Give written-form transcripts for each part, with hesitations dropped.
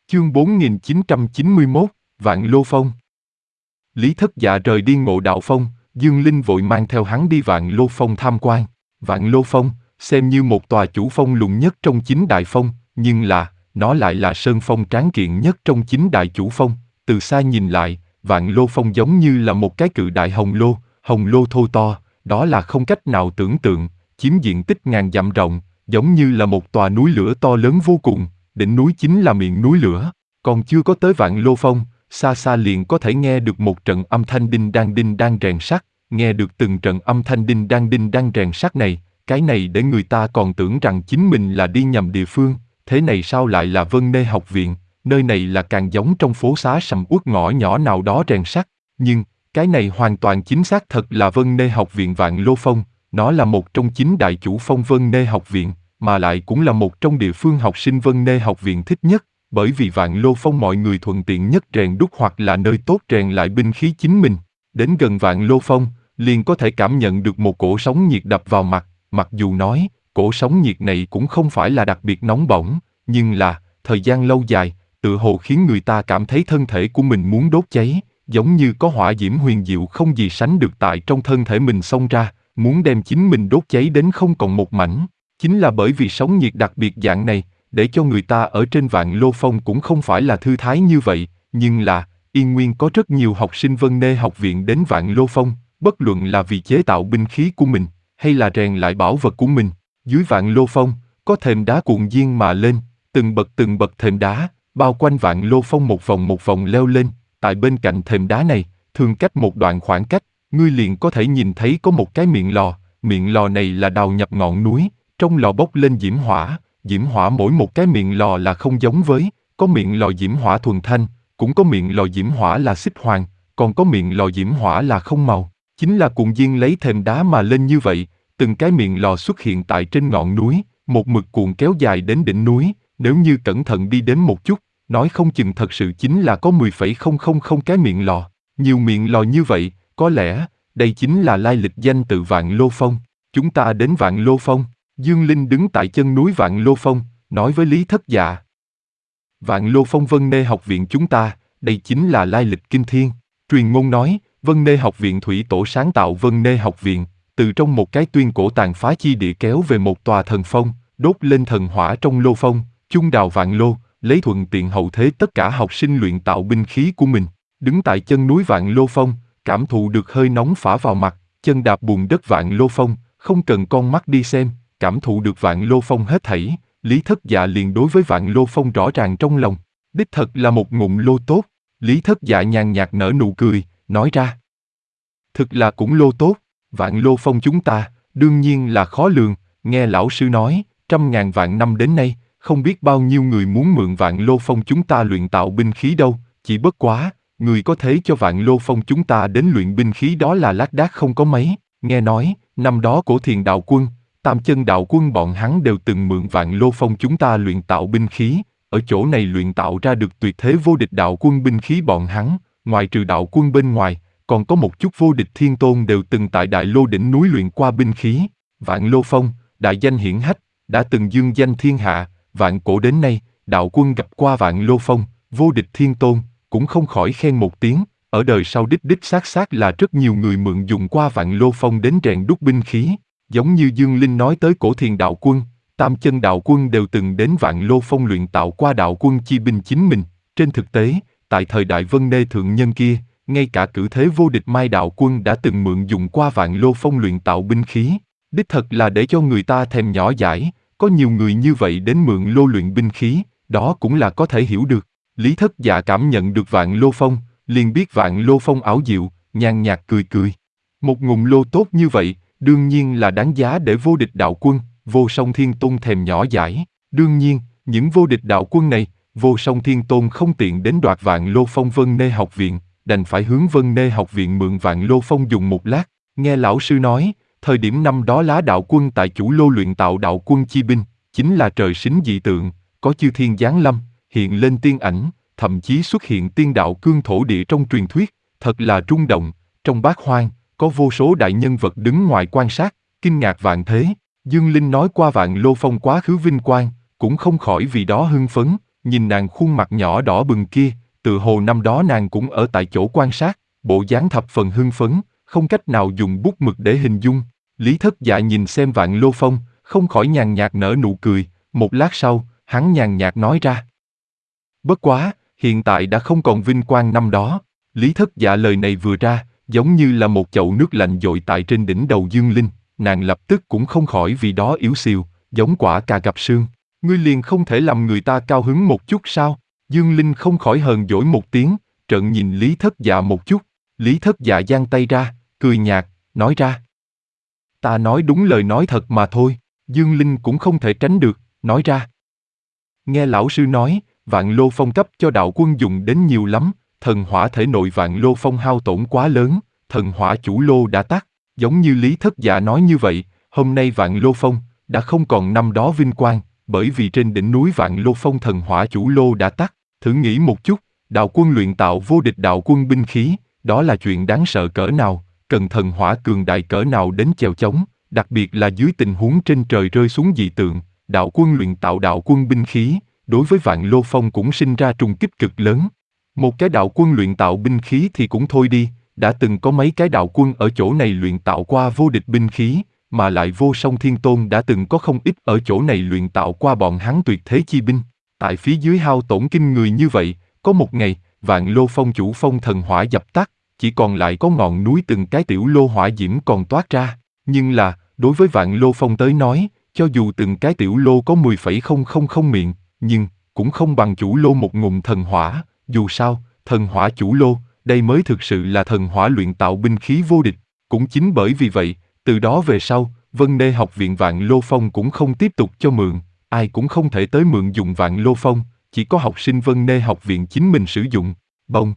Chương 4991, Vạn Lô Phong. Lý Thất Dạ rời đi Ngộ Đạo Phong, Dương Linh vội mang theo hắn đi Vạn Lô Phong tham quan. Vạn Lô Phong, xem như một tòa chủ phong lùng nhất trong 9 đại phong, nhưng nó lại là sơn phong tráng kiện nhất trong 9 đại chủ phong. Từ xa nhìn lại, Vạn Lô Phong giống như là một cái cự đại hồng lô thô to, đó là không cách nào tưởng tượng, chiếm diện tích ngàn dặm rộng, giống như là một tòa núi lửa to lớn vô cùng. Đỉnh núi chính là miệng núi lửa. Còn chưa có tới Vạn Lô Phong, xa xa liền có thể nghe được một trận âm thanh đinh đang rèn sắt. Nghe được từng trận âm thanh đinh đang rèn sắt này, cái này để người ta còn tưởng rằng chính mình là đi nhầm địa phương. Thế này sao lại là Vân Nê học viện? Nơi này là càng giống trong phố xá sầm uất ngõ nhỏ nào đó rèn sắt. Nhưng cái này hoàn toàn chính xác thật là Vân Nê học viện Vạn Lô Phong. Nó là một trong 9 đại chủ phong Vân Nê học viện, mà lại cũng là một trong địa phương học sinh Vân Nê học viện thích nhất, bởi vì Vạn Lô Phong mọi người thuận tiện nhất rèn đúc hoặc là nơi tốt rèn lại binh khí chính mình. Đến gần Vạn Lô Phong, liền có thể cảm nhận được một cổ sóng nhiệt đập vào mặt, mặc dù nói, cổ sóng nhiệt này cũng không phải là đặc biệt nóng bỏng, nhưng là, thời gian lâu dài, tựa hồ khiến người ta cảm thấy thân thể của mình muốn đốt cháy, giống như có hỏa diễm huyền diệu không gì sánh được tại trong thân thể mình xông ra, muốn đem chính mình đốt cháy đến không còn một mảnh. Chính là bởi vì sóng nhiệt đặc biệt dạng này, để cho người ta ở trên Vạn Lô Phong cũng không phải là thư thái như vậy, nhưng là, Yên Nguyên có rất nhiều học sinh Vân Nê học viện đến Vạn Lô Phong, bất luận là vì chế tạo binh khí của mình, hay là rèn lại bảo vật của mình. Dưới Vạn Lô Phong, có thềm đá cuộn diên mà lên, từng bậc thềm đá, bao quanh Vạn Lô Phong một vòng leo lên, tại bên cạnh thềm đá này, thường cách một đoạn khoảng cách, ngươi liền có thể nhìn thấy có một cái miệng lò này là đào nhập ngọn núi, trong lò bốc lên diễm hỏa mỗi một cái miệng lò là không giống với, có miệng lò diễm hỏa thuần thanh, cũng có miệng lò diễm hỏa là xích hoàng, còn có miệng lò diễm hỏa là không màu. Chính là cuộn diên lấy thềm đá mà lên như vậy, từng cái miệng lò xuất hiện tại trên ngọn núi, một mực cuộn kéo dài đến đỉnh núi, nếu như cẩn thận đi đến một chút, nói không chừng thật sự chính là có 10,000 cái miệng lò. Nhiều miệng lò như vậy, có lẽ, đây chính là lai lịch danh tự Vạn Lô Phong. Chúng ta đến Vạn Lô Phong. Dương Linh đứng tại chân núi Vạn Lô Phong, nói với Lý Thất Dạ. Vạn Lô Phong Vân Nê học viện chúng ta, đây chính là lai lịch kinh thiên. Truyền ngôn nói, Vân Nê học viện thủy tổ sáng tạo Vân Nê học viện, từ trong một cái tuyên cổ tàn phá chi địa kéo về một tòa thần phong, đốt lên thần hỏa trong lô phong, chung đào vạn lô, lấy thuận tiện hậu thế tất cả học sinh luyện tạo binh khí của mình. Đứng tại chân núi Vạn Lô Phong, cảm thụ được hơi nóng phả vào mặt, chân đạp bùn đất Vạn Lô Phong, không cần con mắt đi xem, cảm thụ được Vạn Lô Phong hết thảy, Lý Thất Dạ liền đối với Vạn Lô Phong rõ ràng trong lòng. Đích thật là một ngụm lô tốt. Lý Thất Dạ nhàn nhạt nở nụ cười, nói ra. Thực là cũng lô tốt, Vạn Lô Phong chúng ta, đương nhiên là khó lường, nghe lão sư nói, 100.000 vạn năm đến nay, không biết bao nhiêu người muốn mượn Vạn Lô Phong chúng ta luyện tạo binh khí đâu, chỉ bất quá, người có thế cho Vạn Lô Phong chúng ta đến luyện binh khí đó là lác đác không có mấy. Nghe nói, năm đó Cổ Thiền đạo quân, Tam Chân đạo quân bọn hắn đều từng mượn Vạn Lô Phong chúng ta luyện tạo binh khí, ở chỗ này luyện tạo ra được tuyệt thế vô địch đạo quân binh khí bọn hắn, ngoài trừ đạo quân bên ngoài, còn có một chút vô địch thiên tôn đều từng tại Đại Lô đỉnh núi luyện qua binh khí. Vạn Lô Phong, đại danh hiển hách, đã từng dương danh thiên hạ, vạn cổ đến nay, đạo quân gặp qua Vạn Lô Phong, vô địch thiên tôn, cũng không khỏi khen một tiếng, ở đời sau đích xác là rất nhiều người mượn dùng qua Vạn Lô Phong đến rèn đúc binh khí. Giống như Dương Linh nói tới Cổ Thiền đạo quân, Tam Chân đạo quân đều từng đến Vạn Lô Phong luyện tạo qua đạo quân chi binh chính mình. Trên thực tế, tại thời đại Vân Nê thượng nhân kia, ngay cả cử thế vô địch Mai đạo quân đã từng mượn dùng qua Vạn Lô Phong luyện tạo binh khí. Đích thật là để cho người ta thèm nhỏ dãi, có nhiều người như vậy đến mượn lô luyện binh khí, đó cũng là có thể hiểu được. Lý Thất Dạ cảm nhận được Vạn Lô Phong, liền biết Vạn Lô Phong ảo diệu, nhàn nhạt cười. Một ngụm lô tốt như vậy, đương nhiên là đáng giá để vô địch đạo quân, Vô Song Thiên Tôn thèm nhỏ dãi. Đương nhiên, những vô địch đạo quân này, Vô Song Thiên Tôn không tiện đến đoạt Vạn Lô Phong Vân Nê học viện, đành phải hướng Vân Nê học viện mượn Vạn Lô Phong dùng một lát. Nghe lão sư nói, thời điểm năm đó Lá đạo quân tại chủ lô luyện tạo đạo quân chi binh, chính là trời sinh dị tượng, có chư thiên giáng lâm, hiện lên tiên ảnh, thậm chí xuất hiện tiên đạo cương thổ địa trong truyền thuyết, thật là rung động. Trong bát hoang, có vô số đại nhân vật đứng ngoài quan sát, kinh ngạc vạn thế. Dương Linh nói qua Vạn Lô Phong quá khứ vinh quang, cũng không khỏi vì đó hưng phấn, nhìn nàng khuôn mặt nhỏ đỏ bừng kia, tự hồ năm đó nàng cũng ở tại chỗ quan sát, bộ dáng thập phần hưng phấn, không cách nào dùng bút mực để hình dung. Lý Thất Dạ nhìn xem Vạn Lô Phong, không khỏi nhàn nhạt nở nụ cười, một lát sau, hắn nhàn nhạt nói ra. Bất quá, hiện tại đã không còn vinh quang năm đó. Lý Thất Dạ lời này vừa ra, giống như là một chậu nước lạnh dội tại trên đỉnh đầu Dương Linh, nàng lập tức cũng không khỏi vì đó yếu xìu, giống quả cà gặp sương. Ngươi liền không thể làm người ta cao hứng một chút sao? Dương Linh không khỏi hờn dỗi một tiếng, trợn nhìn Lý Thất Dạ một chút. Lý Thất Dạ giang tay ra, cười nhạt, nói ra. Ta nói đúng lời nói thật mà thôi. Dương Linh cũng không thể tránh được, nói ra. Nghe lão sư nói, Vạn Lô Phong cấp cho đạo quân dùng đến nhiều lắm, thần hỏa thể nội Vạn Lô Phong hao tổn quá lớn, thần hỏa chủ lô đã tắt. Giống như Lý Thất Dạ nói như vậy, hôm nay Vạn Lô Phong đã không còn năm đó vinh quang, bởi vì trên đỉnh núi Vạn Lô Phong thần hỏa chủ lô đã tắt. Thử nghĩ một chút, đạo quân luyện tạo vô địch đạo quân binh khí, đó là chuyện đáng sợ cỡ nào, cần thần hỏa cường đại cỡ nào đến chèo chống, đặc biệt là dưới tình huống trên trời rơi xuống dị tượng, đạo quân luyện tạo đạo quân binh khí, đối với Vạn Lô Phong cũng sinh ra trùng kích cực lớn. Một cái đạo quân luyện tạo binh khí thì cũng thôi đi, đã từng có mấy cái đạo quân ở chỗ này luyện tạo qua vô địch binh khí, mà lại Vô Song Thiên Tôn đã từng có không ít ở chỗ này luyện tạo qua bọn hắn tuyệt thế chi binh. Tại phía dưới hao tổn kinh người như vậy, có một ngày, Vạn Lô Phong chủ phong thần hỏa dập tắt, chỉ còn lại có ngọn núi từng cái tiểu lô hỏa diễm còn toát ra. Nhưng là, đối với Vạn Lô Phong tới nói, cho dù từng cái tiểu lô có 10,000 miệng, nhưng cũng không bằng chủ lô một ngụm thần hỏa. Dù sao, thần hỏa chủ lô, đây mới thực sự là thần hỏa luyện tạo binh khí vô địch. Cũng chính bởi vì vậy, từ đó về sau, Vân Nê học viện Vạn Lô Phong cũng không tiếp tục cho mượn, ai cũng không thể tới mượn dùng Vạn Lô Phong, chỉ có học sinh Vân Nê học viện chính mình sử dụng. Bông.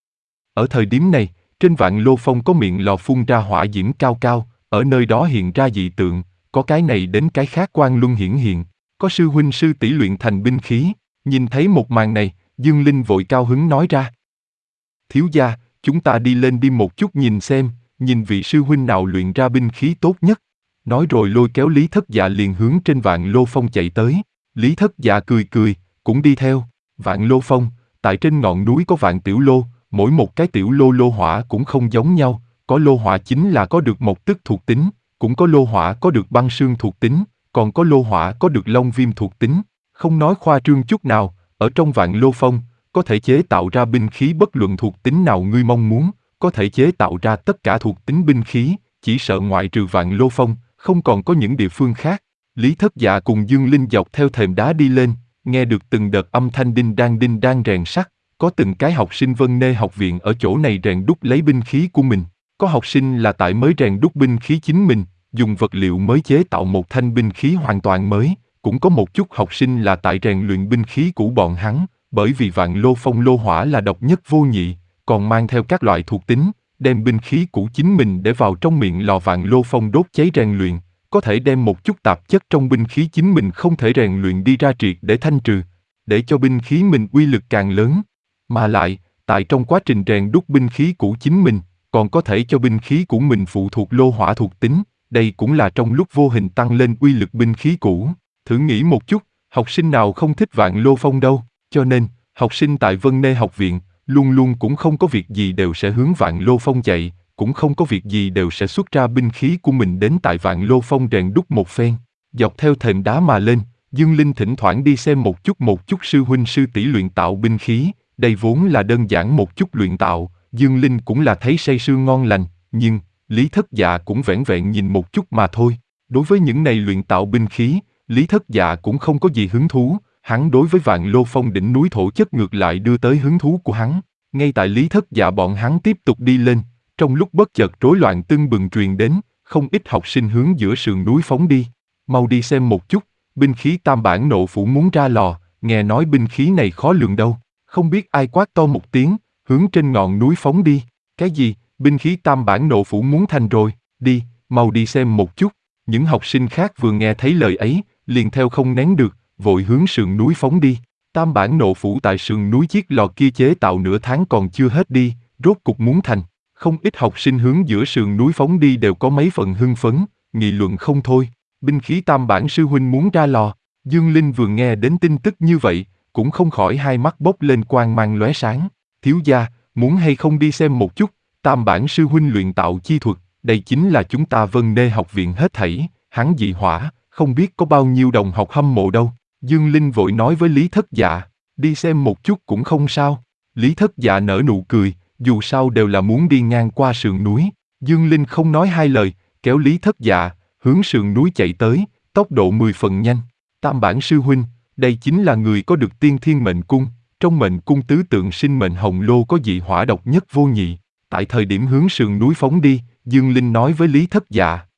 Ở thời điểm này, trên Vạn Lô Phong có miệng lò phun ra hỏa diễm cao cao, ở nơi đó hiện ra dị tượng, có cái này đến cái khác quang luân hiển hiện, có sư huynh sư tỷ luyện thành binh khí. Nhìn thấy một màn này, Dương Linh vội cao hứng nói ra. Thiếu gia, chúng ta đi lên đi một chút nhìn xem, nhìn vị sư huynh nào luyện ra binh khí tốt nhất. Nói rồi lôi kéo Lý Thất Dạ liền hướng trên Vạn Lô Phong chạy tới. Lý Thất Dạ cười cười, cũng đi theo. Vạn Lô Phong, tại trên ngọn núi có vạn tiểu lô, mỗi một cái tiểu lô lô hỏa cũng không giống nhau, có lô hỏa chính là có được mộc tức thuộc tính, cũng có lô hỏa có được băng sương thuộc tính, còn có lô hỏa có được long viêm thuộc tính. Không nói khoa trương chút nào, ở trong Vạn Lô Phong, có thể chế tạo ra binh khí bất luận thuộc tính nào ngươi mong muốn, có thể chế tạo ra tất cả thuộc tính binh khí, chỉ sợ ngoại trừ Vạn Lô Phong, không còn có những địa phương khác. Lý Thất Dạ cùng Dương Linh dọc theo thềm đá đi lên, nghe được từng đợt âm thanh đinh đang rèn sắt, có từng cái học sinh Vân Nê học viện ở chỗ này rèn đúc lấy binh khí của mình, có học sinh là tại mới rèn đúc binh khí chính mình, dùng vật liệu mới chế tạo một thanh binh khí hoàn toàn mới, cũng có một chút học sinh là tại rèn luyện binh khí của bọn hắn, bởi vì Vạn Lô Phong lô hỏa là độc nhất vô nhị, còn mang theo các loại thuộc tính, đem binh khí cũ chính mình để vào trong miệng lò Vạn Lô Phong đốt cháy rèn luyện, có thể đem một chút tạp chất trong binh khí chính mình không thể rèn luyện đi ra triệt để thanh trừ, để cho binh khí mình uy lực càng lớn. Mà lại, tại trong quá trình rèn đúc binh khí cũ chính mình, còn có thể cho binh khí của mình phụ thuộc lô hỏa thuộc tính, đây cũng là trong lúc vô hình tăng lên uy lực binh khí cũ. Thử nghĩ một chút, học sinh nào không thích Vạn Lô Phong đâu, cho nên, học sinh tại Vân Nê học viện, luôn luôn cũng không có việc gì đều sẽ hướng Vạn Lô Phong chạy, cũng không có việc gì đều sẽ xuất ra binh khí của mình đến tại Vạn Lô Phong rèn đúc một phen. Dọc theo thềm đá mà lên, Dương Linh thỉnh thoảng đi xem một chút sư huynh sư tỷ luyện tạo binh khí, đây vốn là đơn giản một chút luyện tạo, Dương Linh cũng là thấy say sưa ngon lành, nhưng, Lý Thất Dạ cũng vẻn vẹn nhìn một chút mà thôi. Đối với những này luyện tạo binh khí, Lý Thất Dạ cũng không có gì hứng thú, hắn đối với Vạn Lô Phong đỉnh núi thổ chất ngược lại đưa tới hứng thú của hắn. Ngay tại Lý Thất Dạ bọn hắn tiếp tục đi lên, trong lúc bất chợt rối loạn tưng bừng truyền đến, không ít học sinh hướng giữa sườn núi phóng đi. Mau đi xem một chút, binh khí tam bản nộ phủ muốn ra lò, nghe nói binh khí này khó lường đâu. Không biết ai quát to một tiếng, hướng trên ngọn núi phóng đi. Cái gì, binh khí tam bản nộ phủ muốn thành rồi, đi, mau đi xem một chút. Những học sinh khác vừa nghe thấy lời ấy, liền theo không nén được, vội hướng sườn núi phóng đi. Tam bản nộ phủ tại sườn núi chiếc lò kia chế tạo nửa tháng còn chưa hết đi, rốt cục muốn thành. Không ít học sinh hướng giữa sườn núi phóng đi đều có mấy phần hưng phấn, nghị luận không thôi. Binh khí tam bản sư huynh muốn ra lò. Dương Linh vừa nghe đến tin tức như vậy, cũng không khỏi hai mắt bốc lên quang mang lóe sáng. Thiếu gia, muốn hay không đi xem một chút, Tam Bản sư huynh luyện tạo chi thuật, đây chính là chúng ta Vân Nê học viện hết thảy, hắn dị hỏa, không biết có bao nhiêu đồng học hâm mộ đâu. Dương Linh vội nói với Lý Thất Dạ, đi xem một chút cũng không sao. Lý Thất Dạ nở nụ cười, dù sao đều là muốn đi ngang qua sườn núi. Dương Linh không nói hai lời, kéo Lý Thất Dạ, hướng sườn núi chạy tới, tốc độ 10 phần nhanh. Tam Bản sư huynh, đây chính là người có được tiên thiên mệnh cung, trong mệnh cung tứ tượng sinh mệnh hồng lô có dị hỏa độc nhất vô nhị. Tại thời điểm hướng sườn núi phóng đi, Dương Linh nói với Lý Thất Dạ,